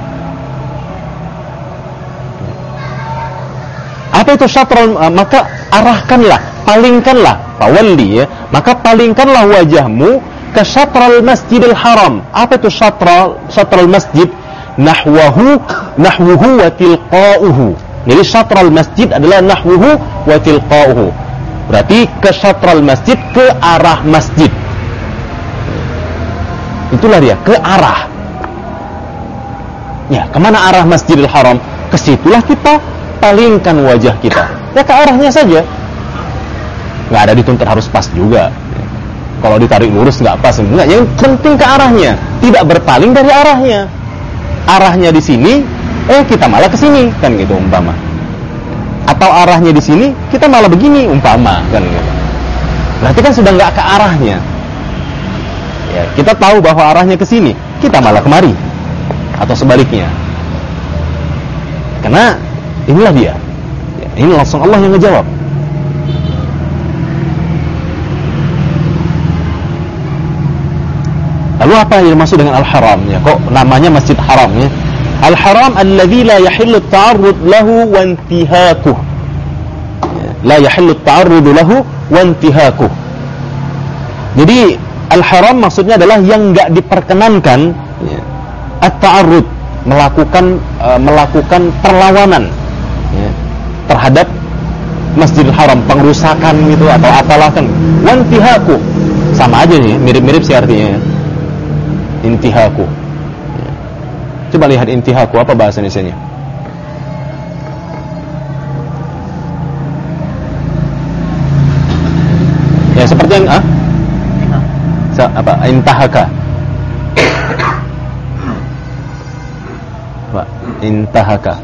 Apa itu syatral? Maka arahkanlah, palingkanlah, fawalli, ya, maka palingkanlah wajahmu ke syatral masjidil haram. Apa itu syatral masjid? Nahwuhu wa tilqa'uhu. Jadi syatral masjid adalah nahwuhu wa tilqa'uhu. Berarti ke syatral masjid, ke arah masjid. Itulah dia, ke arah. Ya, kemana arah Masjidil Haram? Kesitulah kita palingkan wajah kita. Ya, ke arahnya saja. Nggak ada dituntut harus pas juga. Kalau ditarik lurus nggak pas, enggak. Yang penting ke arahnya, tidak berpaling dari arahnya. Arahnya di sini, kita malah ke sini, kan gitu umpama. Atau arahnya di sini, kita malah begini umpama, kan gitu. Berarti kan sudah nggak ke arahnya. Ya, kita tahu bahwa arahnya ke sini, kita malah kemari, atau sebaliknya. Karena inilah dia. Ya, ini langsung Allah yang ngejawab. Lalu apa yang dimaksud dengan al-haram? Ya, kok namanya Masjid Haram, ya? Al-haram alladzi la yahillu at-ta'arrud lahu wa intihakuh. La yahillu at-ta'arrud lahu wa intihakuh. Jadi al-haram maksudnya adalah yang enggak diperkenankan, ya, at-ta'arrud, melakukan perlawanan, ya, terhadap Masjidil Haram, pengrusakan gitu atau apalah, kan. Wa intihakuh. Sama aja nih, mirip-mirip sih artinya. Intihaku. Coba lihat intihaku, apa bahasa Indonesianya? Ya seperti yang apa? Intahaka. Pak, intahaka.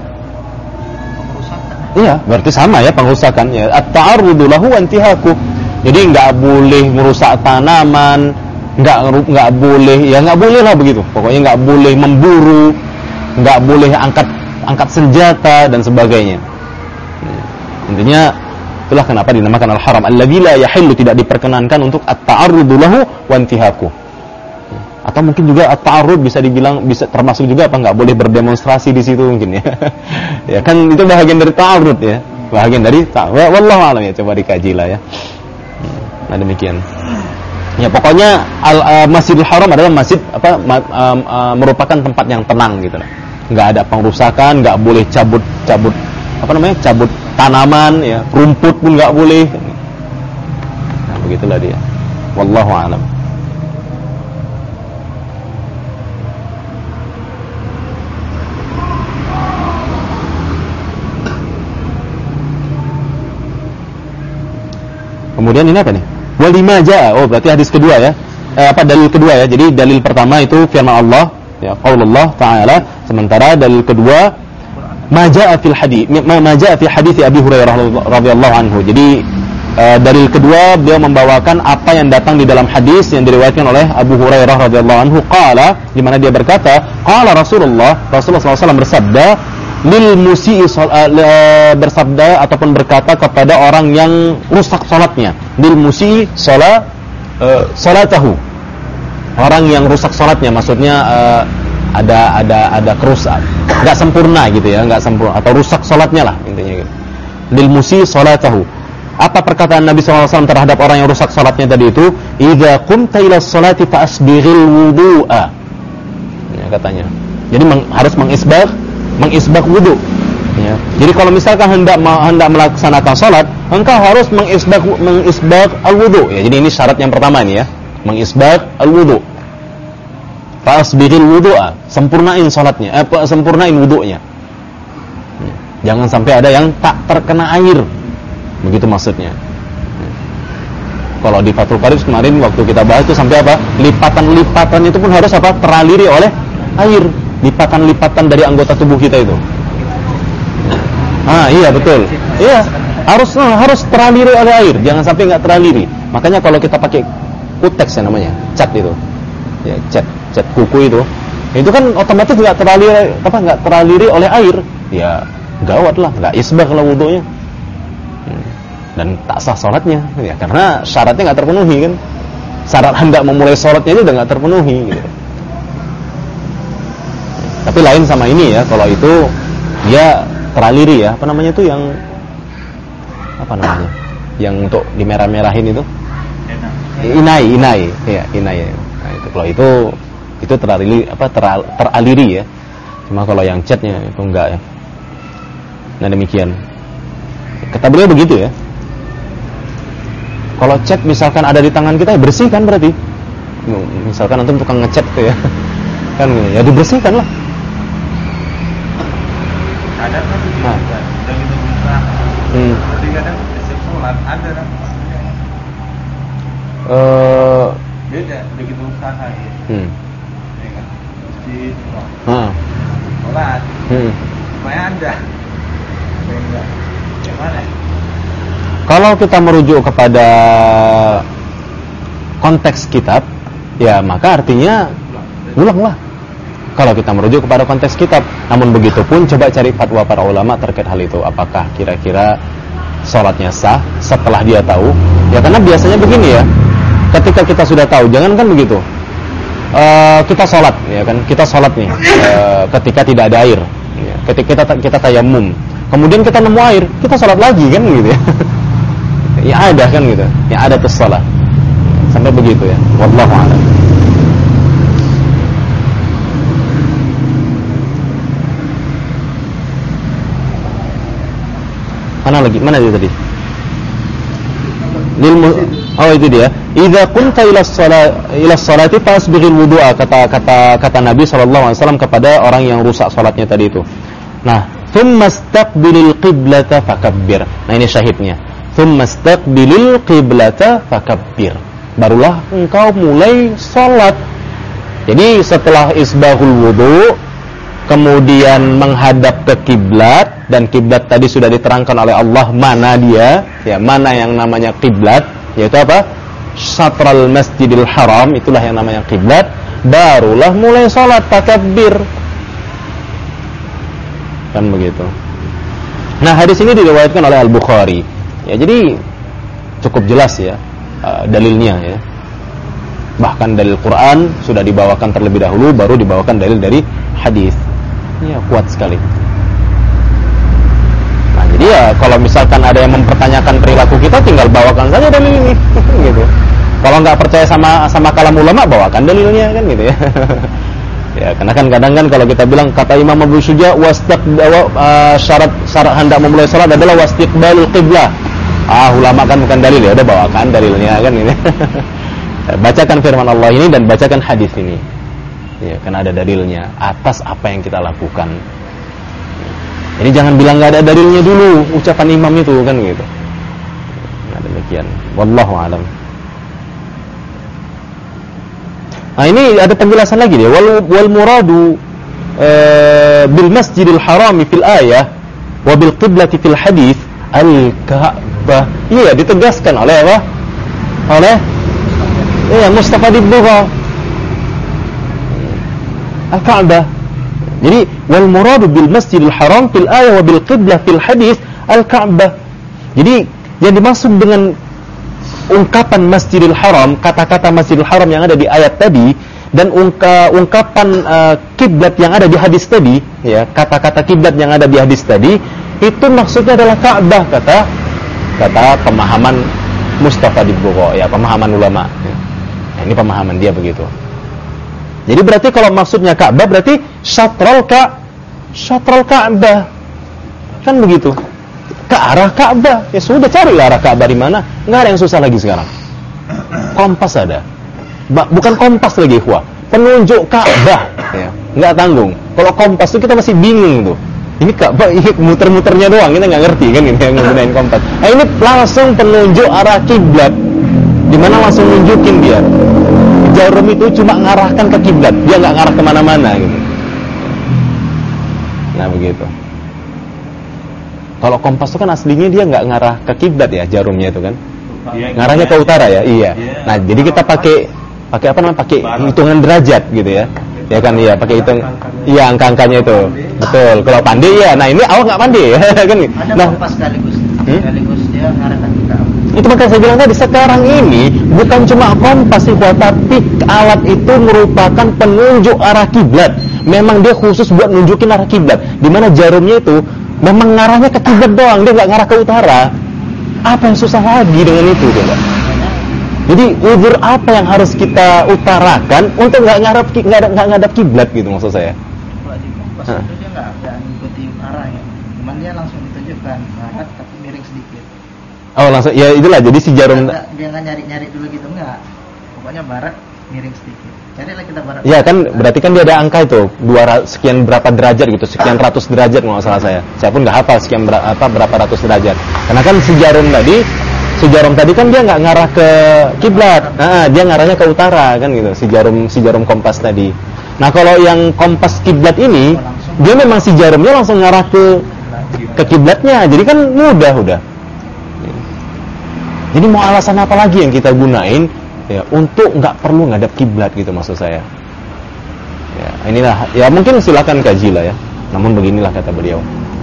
Iya, berarti sama ya, pengrusakan, ya. At-ta'arrudu lahu wa intihaku. Jadi enggak boleh merusak tanaman, nggak boleh, ya nggak boleh lah begitu. Pokoknya nggak boleh memburu, nggak boleh angkat senjata dan sebagainya. Intinya itulah kenapa dinamakan al-haram alladzi la yahillu, tidak diperkenankan untuk at-ta'arrudu lahu wa intihaku. Atau mungkin juga at-ta'arrud bisa dibilang, bisa termasuk juga apa, nggak boleh berdemonstrasi di situ mungkin, ya. Ya kan itu bahagian dari ta'arrud, ya, bahagian dari wallahu a'lam, ya, coba dikaji lah, ya. Nah demikian. Ya pokoknya Masjidil Haram adalah masjid merupakan tempat yang tenang gitu lah. Enggak ada pengrusakan, enggak boleh cabut tanaman, ya, rumput pun enggak boleh. Nah, begitulah dia. Wallahu a'lam. Kemudian ini apa nih? Walima jaa. Oh, berarti hadis kedua, ya. Dalil kedua, ya. Jadi dalil pertama itu firman Allah, ya, qaulullah ta'ala, sementara dalil kedua ma jaa fil hadits ma jaa fi hadits Abi Hurairah radhiyallahu anhu. Jadi dalil kedua beliau membawakan apa yang datang di dalam hadis yang diriwayatkan oleh Abu Hurairah radhiyallahu anhu qala, di mana dia berkata qala Rasulullah SAW bersabda lil musii bersabda ataupun berkata kepada orang yang rusak salatnya, lil musii salatahu, orang yang rusak salatnya, maksudnya ada kerusak, enggak sempurna gitu ya, enggak sempurna atau rusak salatnya lah intinya gitu. Lil musii salatahu. Apa perkataan Nabi SAW terhadap orang yang rusak salatnya tadi itu? Idza qumta ila sholati fa asbighil wudu'a. Ya, katanya. Jadi harus mengisbagh wudu. Ya. Jadi kalau misalkan hendak melaksanakan salat, engkau harus mengisbagh al-wudu. Ya, jadi ini syarat yang pertama ini ya, mengisbagh al-wudu. Fa asbighil wudu'a, sempurnain salatnya, sempurnain wudunya. Ya. Jangan sampai ada yang tak terkena air. Begitu maksudnya. Kalau di Fathul Qarib kemarin waktu kita bahas itu sampai apa? Lipatan itu pun harus apa? Teraliri oleh air. Lipatan dari anggota tubuh kita itu. Iya betul. Iya, harus teraliri oleh air. Jangan sampai enggak teraliri. Makanya kalau kita pakai kutex ya namanya, cat itu. Ya, cat kuku itu kan otomatis enggak teraliri oleh air. Ya, gawat lah, enggak isbagh lah wudunya. Dan tak sah sholatnya ya, karena syaratnya nggak terpenuhi kan, syarat hendak memulai sholatnya itu udah nggak terpenuhi gitu. Tapi lain sama ini ya, kalau itu dia teraliri ya, apa namanya itu yang yang untuk dimerah-merahin itu inai ya, inai. Nah, itu kalau itu teraliri ya. Cuma kalau yang catnya itu enggak ya. Nah demikian. Kata beliau begitu ya. Kalau cat misalkan ada di tangan kita, ya bersihkan berarti. Misalkan antum tukang ngecat tuh ya, kan ya dibersihkan lah. Kadang kan udah gitu berusaha. Tapi kadang sholat ada kan. Beda begitu usaha ya. Ya kan. Masjid. Sholat. Supaya ada. Gimana? Kalau kita merujuk kepada konteks kitab, ya maka artinya ulanglah. Kalau kita merujuk kepada konteks kitab, namun begitu pun coba cari fatwa para ulama terkait hal itu. Apakah kira-kira sholatnya sah setelah dia tahu? Ya karena biasanya begini ya, ketika kita sudah tahu, jangan kan begitu. Kita sholat, ya kan? Kita sholat nih, ketika tidak ada air. Ya, ketika kita tayamum, kemudian kita nemu air, kita sholat lagi kan gitu ya. Ya ada kan gitu. Ya ada shalah. Sampai begitu ya. Wallahu a'lam. Mana dia tadi? Itu dia. Idza kunta ila sholati fasbighil wudu'a, kata Nabi sallallahu alaihi wasallam kepada orang yang rusak salatnya tadi itu. Nah, thumma istaqbilil qiblata fakabbir. Nah, ini syahidnya. Thumma istaqbilil qiblata fakabbir. Barulah engkau mulai salat. Jadi setelah isbaghul wudu, kemudian menghadap ke kiblat, dan kiblat tadi sudah diterangkan oleh Allah mana dia, ya mana yang namanya kiblat, yaitu apa? Syatral Masjidil Haram, itulah yang namanya kiblat. Barulah mulai salat takabbir. Kan begitu. Nah, hadis ini diriwayatkan oleh Al-Bukhari. Ya, jadi cukup jelas ya dalilnya ya. Bahkan dalil Quran sudah dibawakan terlebih dahulu, baru dibawakan dalil dari hadis. Ya, kuat sekali. Nah, jadi ya kalau misalkan ada yang mempertanyakan perilaku kita, tinggal bawakan saja dalil ini gitu. Kalau nggak percaya sama kalam ulama, bawakan dalilnya kan gitu ya. Ya, karena kan kadang kan kalau kita bilang kata Imam Abu Syuja syarat hendak memulai salat adalah wastiqbalul qiblah. Ulama kan bukan dalil ya, udah bawakan dalilnya kan ini. Bacakan firman Allah ini dan bacakan hadis ini. Ya, karena ada dalilnya atas apa yang kita lakukan. Jadi jangan bilang nggak ada dalilnya dulu ucapan imam itu kan gitu. Nah, demikian. Wallahu a'lam. Nah, ini ada penjelasan lagi dia. Wal muradu bil masjidil harami fil ayah wa bil qiblati fil hadis al-Ka'bah. Iya, ditegaskan oleh apa? Oleh Mustafa Dibbuga al-Ka'bah. Jadi wal muradu bil masjidil haram fil ayah wa bil qiblah fil hadis al-Ka'bah. Jadi yang dimaksud dengan ungkapan Masjidil Haram, kata-kata Masjidil Haram yang ada di ayat tadi, dan ungkapan kiblat yang ada di hadis tadi, ya, kata-kata kiblat yang ada di hadis tadi, itu maksudnya adalah Ka'bah, kata pemahaman Mustafa Dibbuga, ya, pemahaman ulama. Ya. Nah, ini pemahaman dia begitu. Jadi berarti kalau maksudnya Ka'bah berarti syatrul Ka'bah, kan begitu. Ke arah Ka'bah. Ya sudah, carilah arah Ka'bah di mana. Enggak ada yang susah lagi sekarang. Kompas ada. Bukan kompas lagi, ikhwah. Penunjuk Ka'bah. Ya, enggak tanggung. Kalau kompas itu kita masih bingung tuh. Ini Ka'bah, ini muter-muternya doang, kita enggak ngerti kan ini yang menggunakan kompas. Nah, ini langsung penunjuk arah kiblat. Di mana langsung nunjukin dia. Jarum itu cuma ngarahkan ke kiblat. Dia enggak ngarah kemana mana gitu. Nah, begitu. Kalau kompas itu kan aslinya dia nggak ngarah ke kiblat ya, jarumnya itu kan, ngarahnya ke utara ya, iya. Nah, jadi kita pakai apa namanya, pakai hitungan derajat gitu ya, ya kan, iya, pakai hitung, iya, angka-angkanya itu, betul. Kalau pandai ya, nah ini awak nggak pandai ya, kan? Ada kompas sekaligus dia ngarahkan kita. Itu makanya saya bilang tadi, sekarang ini bukan cuma kompas sih, tapi alat itu merupakan penunjuk arah kiblat. Memang dia khusus buat nunjukin arah kiblat, di mana jarumnya itu memang ngarahnya ke kiblat doang, dia nggak ngarah ke utara. Apa yang susah lagi dengan itu, coba? Jadi uzur apa yang harus kita utarakan untuk nggak ngadap kiblat gitu, maksud saya? Pas itu dia nggak ngikuti arahnya, cuman dia langsung ditunjukkan barat tapi miring sedikit. Oh, langsung, ya itulah. Jadi si jarum dia nggak nyari dulu gitu, nggak. Pokoknya barat miring sedikit. Carilah kita barat. Ya kan, berarti kan dia ada angka itu 200 sekian berapa derajat gitu, sekian ratus derajat kalau nggak salah saya. Saya pun nggak hafal sekian berapa ratus derajat. Karena kan si jarum tadi kan dia nggak ngarah ke kiblat, dia ngarahnya ke utara kan gitu. Si jarum kompas tadi. Nah, kalau yang kompas kiblat ini, dia memang si jarumnya langsung ngarah ke kiblatnya. Jadi kan mudah udah. Jadi mau alasan apa lagi yang kita gunain? Ya, untuk nggak perlu ngadap kiblat gitu, maksud saya. Ya, inilah, ya mungkin silakan kaji lah ya. Namun beginilah kata beliau.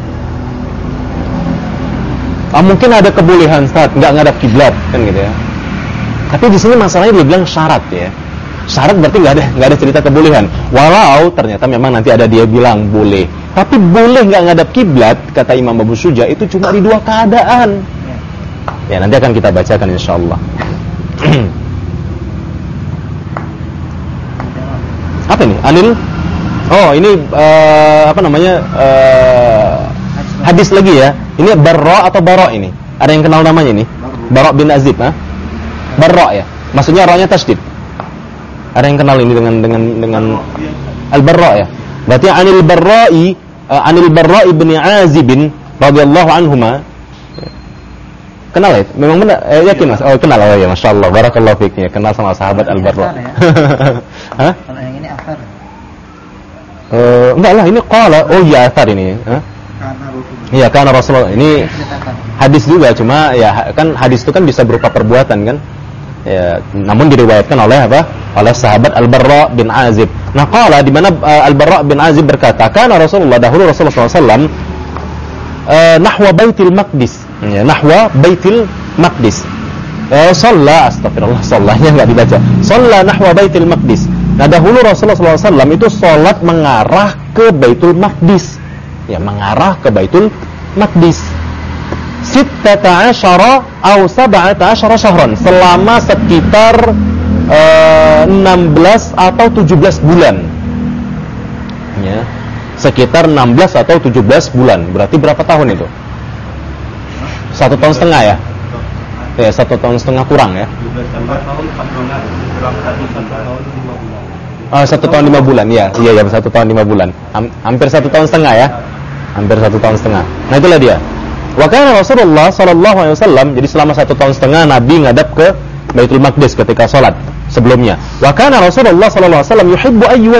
Mungkin ada kebolehan saat nggak ngadap kiblat kan gitu ya. Tapi di sini masalahnya dia bilang syarat ya. Syarat berarti nggak ada cerita kebolehan. Walau ternyata memang nanti ada dia bilang boleh. Tapi boleh nggak ngadap kiblat, kata Imam Abu Syuja, itu cuma di 2 keadaan. Ya, nanti akan kita bacakan insyaallah. Apa ini? Anil? Oh, ini apa namanya? Hadis lagi ya. Ini Barra atau Bara ini? Ada yang kenal namanya ini? Bara bin Azib, ha? Barra ya. Maksudnya ra-nya tasydid. Ada yang kenal ini dengan Al-Barra ya. Berarti Anil Barra'i bin Azib radhiyallahu anhuma. Kenal ya? Memang benar, yakin Mas? Oh, kenal. Oh ya, masyaallah, barakallahu fiik ya, kenal sama sahabat Al-Barra. Hah? Kalau yang ini athar. Enggak lah, ini qala. Oh iya, athar ini. Hah? Iya, karena Rasulullah. Ini hadis juga, cuma ya kan hadis itu kan bisa berupa perbuatan kan? Ya, namun diriwayatkan oleh apa? Oleh sahabat Al-Barra bin Azib. Nah, qala di mana Al-Barra bin Azib berkata, "Kana Rasulullah, dahulu Rasulullah SAW nahwa Baitul Maqdis." Ya, nahwa Baitul Maqdis. Shalla, astagfirullah, shallanya enggak dibaca. Shalla nahwa Baitul Maqdis. Nah, dahulu Rasulullah SAW itu salat mengarah ke Baitul Maqdis. Ya, mengarah ke Baitul Maqdis. 16 atau 17 syahran, selama sekitar 16 atau 17 bulan. Ya. Sekitar 16 atau 17 bulan. Berarti berapa tahun itu? 1,5 tahun ya? Ya, 1,5 tahun kurang ya? 1 tahun 5 bulan, ya. Iya, 1 tahun 5 bulan. Hampir 1,5 tahun ya? Hampir 1,5 tahun. Nah, itulah dia. Wa kana Rasulullah sallallahu alaihi wasallam, jadi selama 1,5 tahun Nabi ngadap ke Baitul Maqdis ketika salat sebelumnya. Wa kana Rasulullah sallallahu alaihi wasallam yuhibbu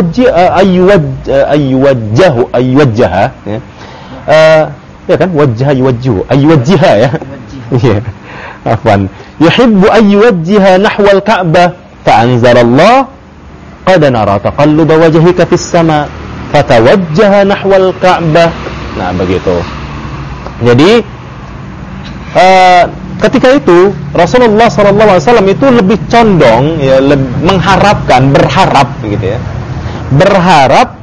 ayyuwajjaha ya. Ya kan wajjaha yuwajjihu ayyuwajjiha ya. Iya. Afwan. Yuhibbu ayyuwajjiha nahwa al-Ka'bah fa anzalallah qad nara taqalluba wajhika fis sama fatawajjaha nahwa al-Ka'bah. Nah, begitu. Jadi ketika itu Rasulullah SAW itu lebih condong ya, mengharapkan, berharap gitu ya, berharap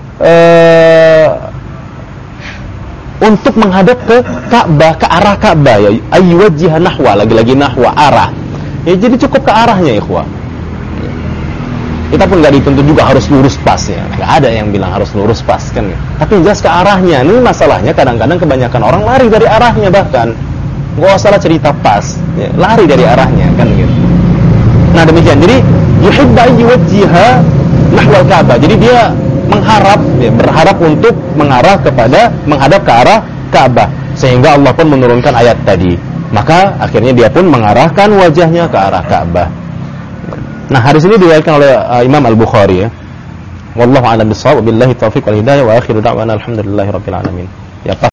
untuk menghadap ke Ka'bah, ke arah Ka'bah ya, ayyuwajjiha nahwa, lagi-lagi nahwa, arah ya, jadi cukup ke arahnya ikhwah. Kita pun nggak dituntut juga harus lurus pas ya, nggak ada yang bilang harus lurus pas kan ya. Tapi jelas ke arahnya. Ini masalahnya kadang-kadang kebanyakan orang lari dari arahnya, bahkan nggak usah cerita pas ya, lari dari arahnya kan gitu. Nah demikian, jadi yuhibbu ayyuwajjiha nahwal Ka'bah, jadi dia mengharap ya, berharap untuk mengarah kepada, menghadap ke arah Ka'bah, sehingga Allah pun menurunkan ayat tadi. Maka akhirnya dia pun mengarahkan wajahnya ke arah Ka'bah. Nah, hadis ini diriwayatkan oleh Imam Al-Bukhari ya. Wallahu a'lam bishawab, billahi taufiq wal hidayah, wa akhiru da'wana alhamdulillahirabbil alamin. Ya,